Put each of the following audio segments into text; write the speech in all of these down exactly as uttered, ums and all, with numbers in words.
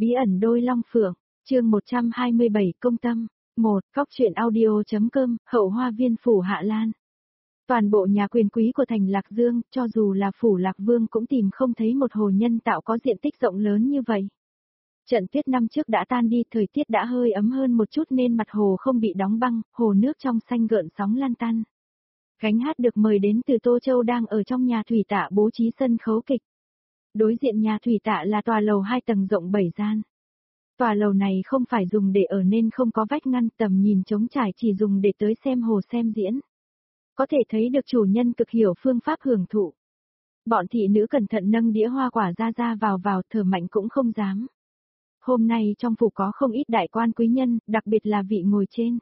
Bí ẩn đôi long phượng, chương một trăm hai mươi bảy công tâm, một, Cóc truyện audio.com, hậu hoa viên phủ Hạ Lan. Toàn bộ nhà quyền quý của thành Lạc Dương, cho dù là phủ Lạc Vương cũng tìm không thấy một hồ nhân tạo có diện tích rộng lớn như vậy. Trận tuyết năm trước đã tan đi, thời tiết đã hơi ấm hơn một chút nên mặt hồ không bị đóng băng, hồ nước trong xanh gợn sóng lan tăn. Gánh hát được mời đến từ Tô Châu đang ở trong nhà thủy tạ bố trí sân khấu kịch. Đối diện nhà thủy tạ là tòa lầu hai tầng rộng bảy gian. Tòa lầu này không phải dùng để ở nên không có vách ngăn, tầm nhìn trống trải, chỉ dùng để tới xem hồ xem diễn. Có thể thấy được chủ nhân cực hiểu phương pháp hưởng thụ. Bọn thị nữ cẩn thận nâng đĩa hoa quả ra ra vào vào, thở mạnh cũng không dám. Hôm nay trong phủ có không ít đại quan quý nhân, đặc biệt là vị ngồi trên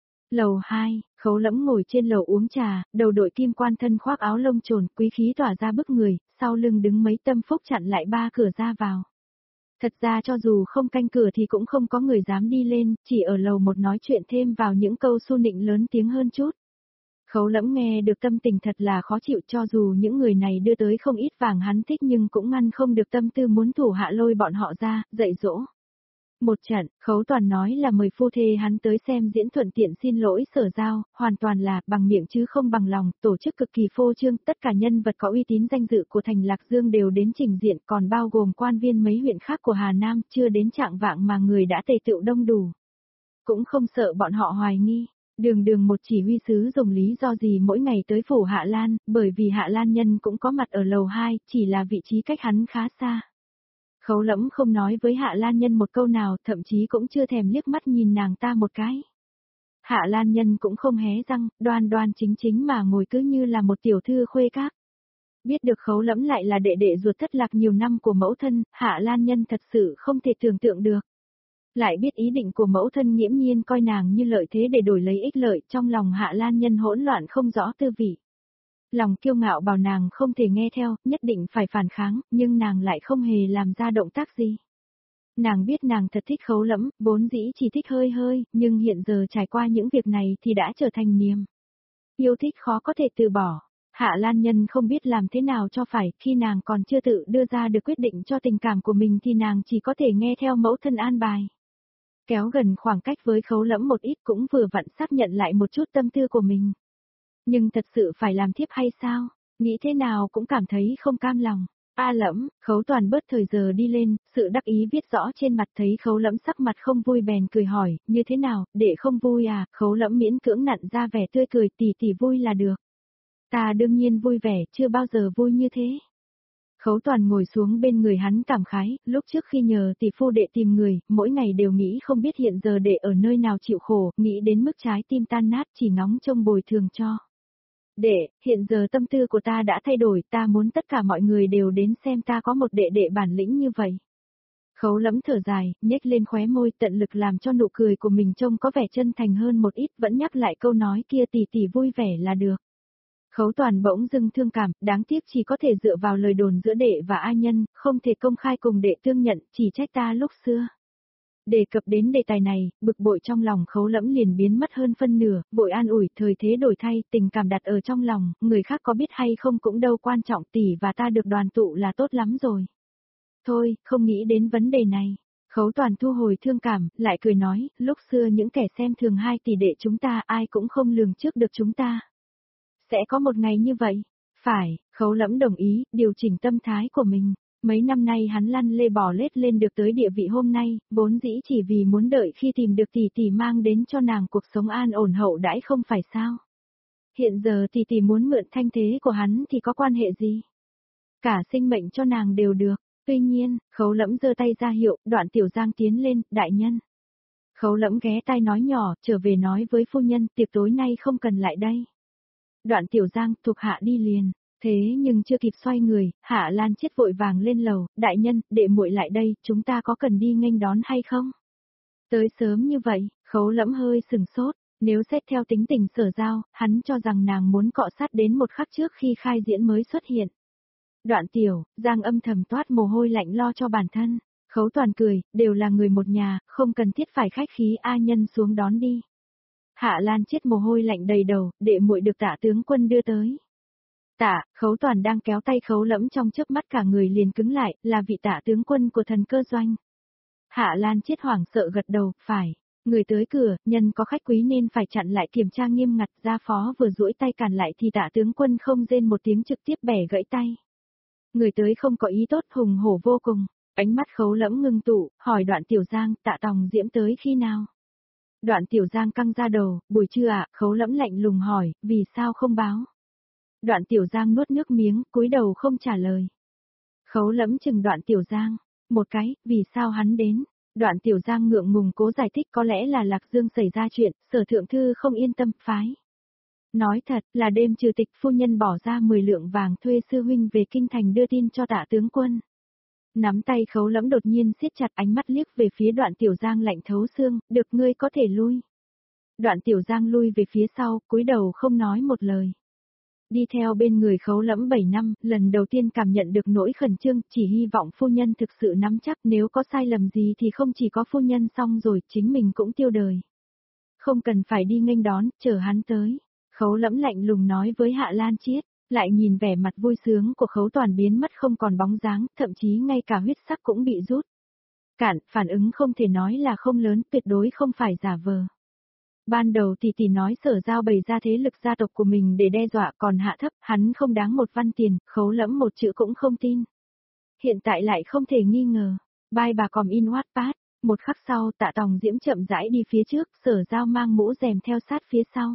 lầu hai, Khấu Lẫm ngồi trên lầu uống trà, đầu đội kim quan, thân khoác áo lông trồn, quý khí tỏa ra bức người, sau lưng đứng mấy tâm phúc chặn lại ba cửa ra vào. Thật ra cho dù không canh cửa thì cũng không có người dám đi lên, chỉ ở lầu một nói chuyện thêm vào những câu xu nịnh lớn tiếng hơn chút. Khấu Lẫm nghe được tâm tình thật là khó chịu, cho dù những người này đưa tới không ít vàng hắn thích nhưng cũng ngăn không được tâm tư muốn thủ hạ lôi bọn họ ra, dạy dỗ. Một trận, Khấu Toàn nói là mời phu thê hắn tới xem diễn, thuận tiện xin lỗi Sở Giao, hoàn toàn là bằng miệng chứ không bằng lòng, tổ chức cực kỳ phô trương, tất cả nhân vật có uy tín danh dự của thành Lạc Dương đều đến trình diện, còn bao gồm quan viên mấy huyện khác của Hà Nam, chưa đến trạng vạng mà người đã tề tựu đông đủ. Cũng không sợ bọn họ hoài nghi. Đường đường một chỉ huy sứ dùng lý do gì mỗi ngày tới phủ Hạ Lan, bởi vì Hạ Lan nhân cũng có mặt ở lầu hai, chỉ là vị trí cách hắn khá xa. Khấu Lẫm không nói với Hạ Lan nhân một câu nào, thậm chí cũng chưa thèm liếc mắt nhìn nàng ta một cái. Hạ Lan nhân cũng không hé răng, đoan đoan chính chính mà ngồi cứ như là một tiểu thư khuê các. Biết được Khấu Lẫm lại là đệ đệ ruột thất lạc nhiều năm của mẫu thân, Hạ Lan nhân thật sự không thể tưởng tượng được. Lại biết ý định của mẫu thân nghiễm nhiên coi nàng như lợi thế để đổi lấy ích lợi, trong lòng Hạ Lan nhân hỗn loạn không rõ tư vị. Lòng kiêu ngạo bảo nàng không thể nghe theo, nhất định phải phản kháng, nhưng nàng lại không hề làm ra động tác gì. Nàng biết nàng thật thích Khấu Lẫm, vốn dĩ chỉ thích hơi hơi, nhưng hiện giờ trải qua những việc này thì đã trở thành niềm yêu thích khó có thể từ bỏ. Hạ Lan nhân không biết làm thế nào cho phải, khi nàng còn chưa tự đưa ra được quyết định cho tình cảm của mình thì nàng chỉ có thể nghe theo mẫu thân an bài. Kéo gần khoảng cách với Khấu Lẫm một ít cũng vừa vặn xác nhận lại một chút tâm tư của mình. Nhưng thật sự phải làm thiếp hay sao? Nghĩ thế nào cũng cảm thấy không cam lòng. A Lẫm, Khấu Toàn bớt thời giờ đi lên, sự đắc ý viết rõ trên mặt, thấy Khấu Lẫm sắc mặt không vui bèn cười hỏi, như thế nào, để không vui à? Khấu Lẫm miễn cưỡng nặn ra vẻ tươi cười, tỷ tỷ vui là được. Ta đương nhiên vui vẻ, chưa bao giờ vui như thế. Khấu Toàn ngồi xuống bên người hắn cảm khái, lúc trước khi nhờ tỷ phu đệ tìm người, mỗi ngày đều nghĩ không biết hiện giờ đệ ở nơi nào chịu khổ, nghĩ đến mức trái tim tan nát, chỉ ngóng trông bồi thường cho. Đệ, hiện giờ tâm tư của ta đã thay đổi, ta muốn tất cả mọi người đều đến xem ta có một đệ đệ bản lĩnh như vậy. Khấu Lẫm thở dài, nhếch lên khóe môi, tận lực làm cho nụ cười của mình trông có vẻ chân thành hơn một ít, vẫn nhắc lại câu nói kia, tỷ tỷ vui vẻ là được. Khấu Toàn bỗng dưng thương cảm, đáng tiếc chỉ có thể dựa vào lời đồn giữa đệ và A Nhân, không thể công khai cùng đệ tương nhận, chỉ trách ta lúc xưa. Đề cập đến đề tài này, bực bội trong lòng Khấu Lẫm liền biến mất hơn phân nửa, vội an ủi, thời thế đổi thay, tình cảm đặt ở trong lòng, người khác có biết hay không cũng đâu quan trọng, tỷ và ta được đoàn tụ là tốt lắm rồi. Thôi, không nghĩ đến vấn đề này. Khấu Toàn thu hồi thương cảm, lại cười nói, lúc xưa những kẻ xem thường hai tỷ đệ chúng ta ai cũng không lường trước được chúng ta. Sẽ có một ngày như vậy. Phải, Khấu Lẫm đồng ý, điều chỉnh tâm thái của mình. Mấy năm nay hắn lăn lê bò lết lên được tới địa vị hôm nay, vốn dĩ chỉ vì muốn đợi khi tìm được tỷ tỷ mang đến cho nàng cuộc sống an ổn hậu đãi không phải sao. Hiện giờ tỷ tỷ muốn mượn thanh thế của hắn thì có quan hệ gì? Cả sinh mệnh cho nàng đều được. Tuy nhiên, Khấu Lẫm giơ tay ra hiệu, Đoạn Tiểu Giang tiến lên, đại nhân. Khấu Lẫm ghé tai nói nhỏ, trở về nói với phu nhân, tiệc tối nay không cần lại đây. Đoạn Tiểu Giang, thuộc hạ đi liền. Thế nhưng chưa kịp xoay người, Hạ Lan Chết vội vàng lên lầu, đại nhân, đệ muội lại đây, chúng ta có cần đi nghênh đón hay không? Tới sớm như vậy, Khấu Lẫm hơi sừng sốt, nếu xét theo tính tình Sở Giao, hắn cho rằng nàng muốn cọ sát đến một khắc trước khi khai diễn mới xuất hiện. Đoạn Tiểu, Giang âm thầm toát mồ hôi lạnh lo cho bản thân, Khấu Toàn cười, đều là người một nhà, không cần thiết phải khách khí, A Nhân xuống đón đi. Hạ Lan Chết mồ hôi lạnh đầy đầu, đệ muội được Tạ tướng quân đưa tới. Tạ, Khấu Toàn đang kéo tay Khấu Lẫm trong chớp mắt cả người liền cứng lại, là vị Tạ tướng quân của Thần Cơ Doanh. Hạ Lan Chiết hoảng sợ gật đầu, phải. Người tới cửa, nhân có khách quý nên phải chặn lại kiểm tra nghiêm ngặt, gia phó vừa duỗi tay cản lại thì Tạ tướng quân không rên một tiếng trực tiếp bẻ gãy tay. Người tới không có ý tốt, hùng hổ vô cùng, ánh mắt Khấu Lẫm ngưng tụ, hỏi Đoạn Tiểu Giang, Tạ Tòng Diễm tới khi nào? Đoạn Tiểu Giang căng ra đầu, buổi trưa ạ, Khấu Lẫm lạnh lùng hỏi, vì sao không báo? Đoạn Tiểu Giang nuốt nước miếng, cúi đầu không trả lời. Khấu Lẫm chừng Đoạn Tiểu Giang, một cái, vì sao hắn đến? Đoạn Tiểu Giang ngượng ngùng cố giải thích, có lẽ là Lạc Dương xảy ra chuyện, Sở thượng thư không yên tâm, phái. Nói thật, là đêm trừ tịch phu nhân bỏ ra mười lượng vàng thuê sư huynh về kinh thành đưa tin cho Tạ tướng quân. Nắm tay Khấu Lẫm đột nhiên siết chặt, ánh mắt liếc về phía Đoạn Tiểu Giang lạnh thấu xương, được, ngươi có thể lui. Đoạn Tiểu Giang lui về phía sau, cúi đầu không nói một lời. Đi theo bên người Khấu Lẫm bảy năm, lần đầu tiên cảm nhận được nỗi khẩn trương, chỉ hy vọng phu nhân thực sự nắm chắc, nếu có sai lầm gì thì không chỉ có phu nhân xong rồi, chính mình cũng tiêu đời. Không cần phải đi nghênh đón, chờ hắn tới. Khấu Lẫm lạnh lùng nói với Hạ Lan Chiết, lại nhìn vẻ mặt vui sướng của Khấu Toàn biến mất không còn bóng dáng, thậm chí ngay cả huyết sắc cũng bị rút. Cản, phản ứng không thể nói là không lớn, tuyệt đối không phải giả vờ. Ban đầu tỷ tỷ nói Sở Giao bày ra thế lực gia tộc của mình để đe dọa, còn hạ thấp, hắn không đáng một văn tiền, Khấu Lẫm một chữ cũng không tin. Hiện tại lại không thể nghi ngờ. Bye bà com in Wattpad. Một khắc sau, Tạ Tòng Diễm chậm rãi đi phía trước, Sở Giao mang mũ rèm theo sát phía sau.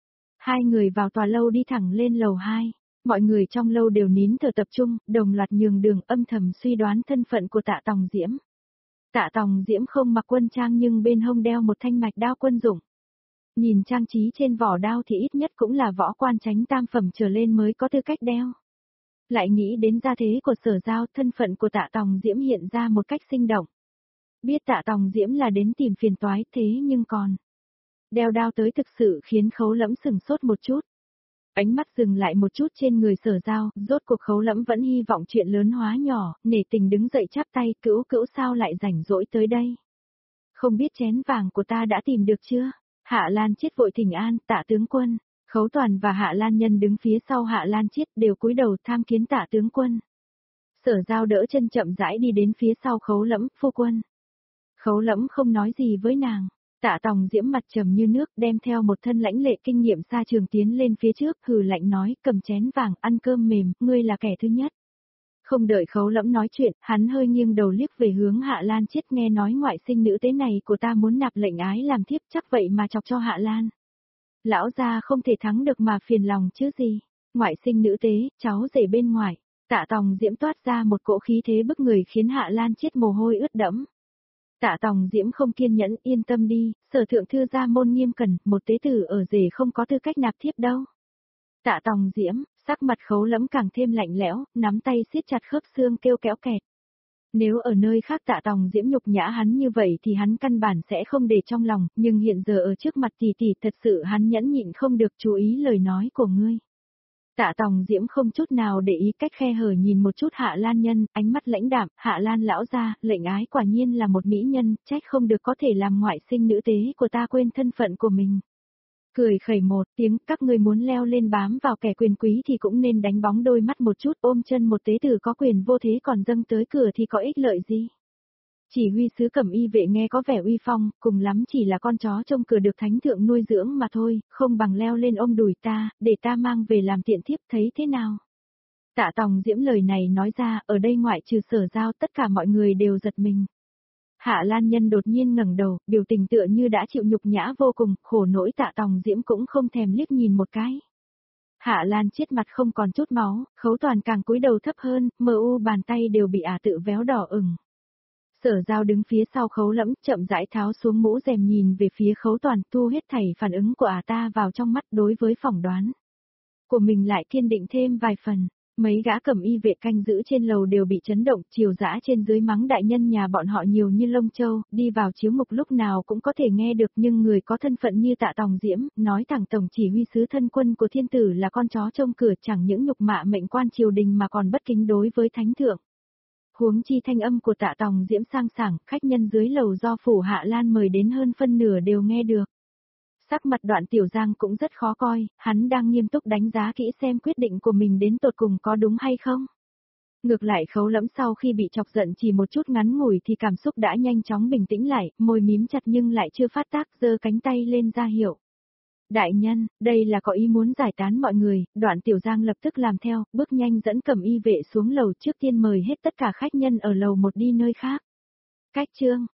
Hai người vào tòa lâu đi thẳng lên lầu hai. Mọi người trong lâu đều nín thở tập trung, đồng loạt nhường đường, âm thầm suy đoán thân phận của Tạ Tòng Diễm. Tạ Tòng Diễm không mặc quân trang nhưng bên hông đeo một thanh mạch đao quân dụng. Nhìn trang trí trên vỏ đao thì ít nhất cũng là võ quan chánh tam phẩm trở lên mới có tư cách đeo. Lại nghĩ đến gia thế của Sở Giao, thân phận của Tạ Tòng Diễm hiện ra một cách sinh động. Biết Tạ Tòng Diễm là đến tìm phiền toái, thế nhưng còn đeo đao tới thực sự khiến Khấu Lẫm sừng sốt một chút. Ánh mắt dừng lại một chút trên người Sở Giao, rốt cuộc Khấu Lẫm vẫn hy vọng chuyện lớn hóa nhỏ, nể tình đứng dậy chắp tay, cữu cữu sao lại rảnh rỗi tới đây. Không biết chén vàng của ta đã tìm được chưa? Hạ Lan Chiết vội thỉnh an, Tạ tướng quân. Khấu Toàn và Hạ Lan Nhân đứng phía sau Hạ Lan Chiết đều cúi đầu tham kiến Tạ tướng quân. Sở Giao đỡ chân chậm rãi đi đến phía sau Khấu Lẫm, phu quân. Khấu Lẫm không nói gì với nàng. Tạ Tòng Diễm mặt trầm như nước, đem theo một thân lãnh lệ kinh nghiệm xa trường tiến lên phía trước, hừ lạnh nói, cầm chén vàng, ăn cơm mềm, ngươi là kẻ thứ nhất. Không đợi Khấu Lẫm nói chuyện, hắn hơi nghiêng đầu liếc về hướng Hạ Lan Chiết, nghe nói ngoại sinh nữ tế này của ta muốn nạp lệnh ái làm thiếp, chắc vậy mà chọc cho Hạ Lan. Lão gia không thể thắng được mà phiền lòng chứ gì. Ngoại sinh nữ tế, cháu rể bên ngoài. Tạ Tòng Diễm toát ra một cỗ khí thế bức người khiến Hạ Lan Chiết mồ hôi ướt đẫm. Tạ Tòng Diễm không kiên nhẫn, yên tâm đi, Sở thượng thư gia môn nghiêm cẩn, một tế tử ở rể không có tư cách nạp thiếp đâu. Tạ Tòng Diễm, sắc mặt Khấu Lẫm càng thêm lạnh lẽo, nắm tay siết chặt khớp xương kêu kéo kẹt. Nếu ở nơi khác Tạ Tòng Diễm nhục nhã hắn như vậy thì hắn căn bản sẽ không để trong lòng, nhưng hiện giờ ở trước mặt tỷ tỷ thật sự hắn nhẫn nhịn không được, chú ý lời nói của ngươi. Tạ Tòng Diễm không chút nào để ý, cách khe hở nhìn một chút Hạ Lan Nhân, ánh mắt lãnh đạm, Hạ Lan lão gia, lệnh ái quả nhiên là một mỹ nhân, trách không được có thể làm ngoại sinh nữ tế của ta quên thân phận của mình. Cười khẩy một tiếng, các ngươi muốn leo lên bám vào kẻ quyền quý thì cũng nên đánh bóng đôi mắt một chút, ôm chân một tế tử có quyền vô thế còn dâng tới cửa thì có ích lợi gì. Chỉ huy sứ Cẩm Y vệ nghe có vẻ uy phong, cùng lắm chỉ là con chó trông cửa được thánh thượng nuôi dưỡng mà thôi, không bằng leo lên ôm đùi ta, để ta mang về làm tiện thiếp, thấy thế nào? Tạ Tòng Diễm lời này nói ra, ở đây ngoại trừ Sở Giao tất cả mọi người đều giật mình. Hạ Lan Nhân đột nhiên ngẩng đầu, biểu tình tựa như đã chịu nhục nhã vô cùng, khổ nỗi Tạ Tòng Diễm cũng không thèm liếc nhìn một cái. Hạ Lan Chiết mặt không còn chút máu, Khấu Toàn càng cúi đầu thấp hơn, mờ u bàn tay đều bị ả tự véo đỏ ửng. Sở Giao đứng phía sau Khấu Lẫm, chậm rãi tháo xuống mũ rèm nhìn về phía Khấu Toàn, thu hết thảy phản ứng của ả ta vào trong mắt, đối với phỏng đoán của mình lại kiên định thêm vài phần. Mấy gã Cẩm Y vệ canh giữ trên lầu đều bị chấn động, chiều dã trên dưới mắng đại nhân nhà bọn họ nhiều như lông châu, đi vào chiếu mục lúc nào cũng có thể nghe được, nhưng người có thân phận như Tạ Tòng Diễm, nói thẳng tổng chỉ huy sứ thân quân của thiên tử là con chó trông cửa, chẳng những nhục mạ mệnh quan triều đình mà còn bất kính đối với thánh thượng. Huống chi thanh âm của Tạ Tòng Diễm sang sảng, khách nhân dưới lầu do phủ Hạ Lan mời đến hơn phân nửa đều nghe được. Sắc mặt Đoạn Tiểu Giang cũng rất khó coi, hắn đang nghiêm túc đánh giá kỹ xem quyết định của mình đến tột cùng có đúng hay không. Ngược lại Khấu Lẫm sau khi bị chọc giận chỉ một chút ngắn ngủi thì cảm xúc đã nhanh chóng bình tĩnh lại, môi mím chặt nhưng lại chưa phát tác, giơ cánh tay lên ra hiệu. Đại nhân, đây là có ý muốn giải tán mọi người, Đoạn Tiểu Giang lập tức làm theo, bước nhanh dẫn Cẩm Y vệ xuống lầu, trước tiên mời hết tất cả khách nhân ở lầu một đi nơi khác. Cách chương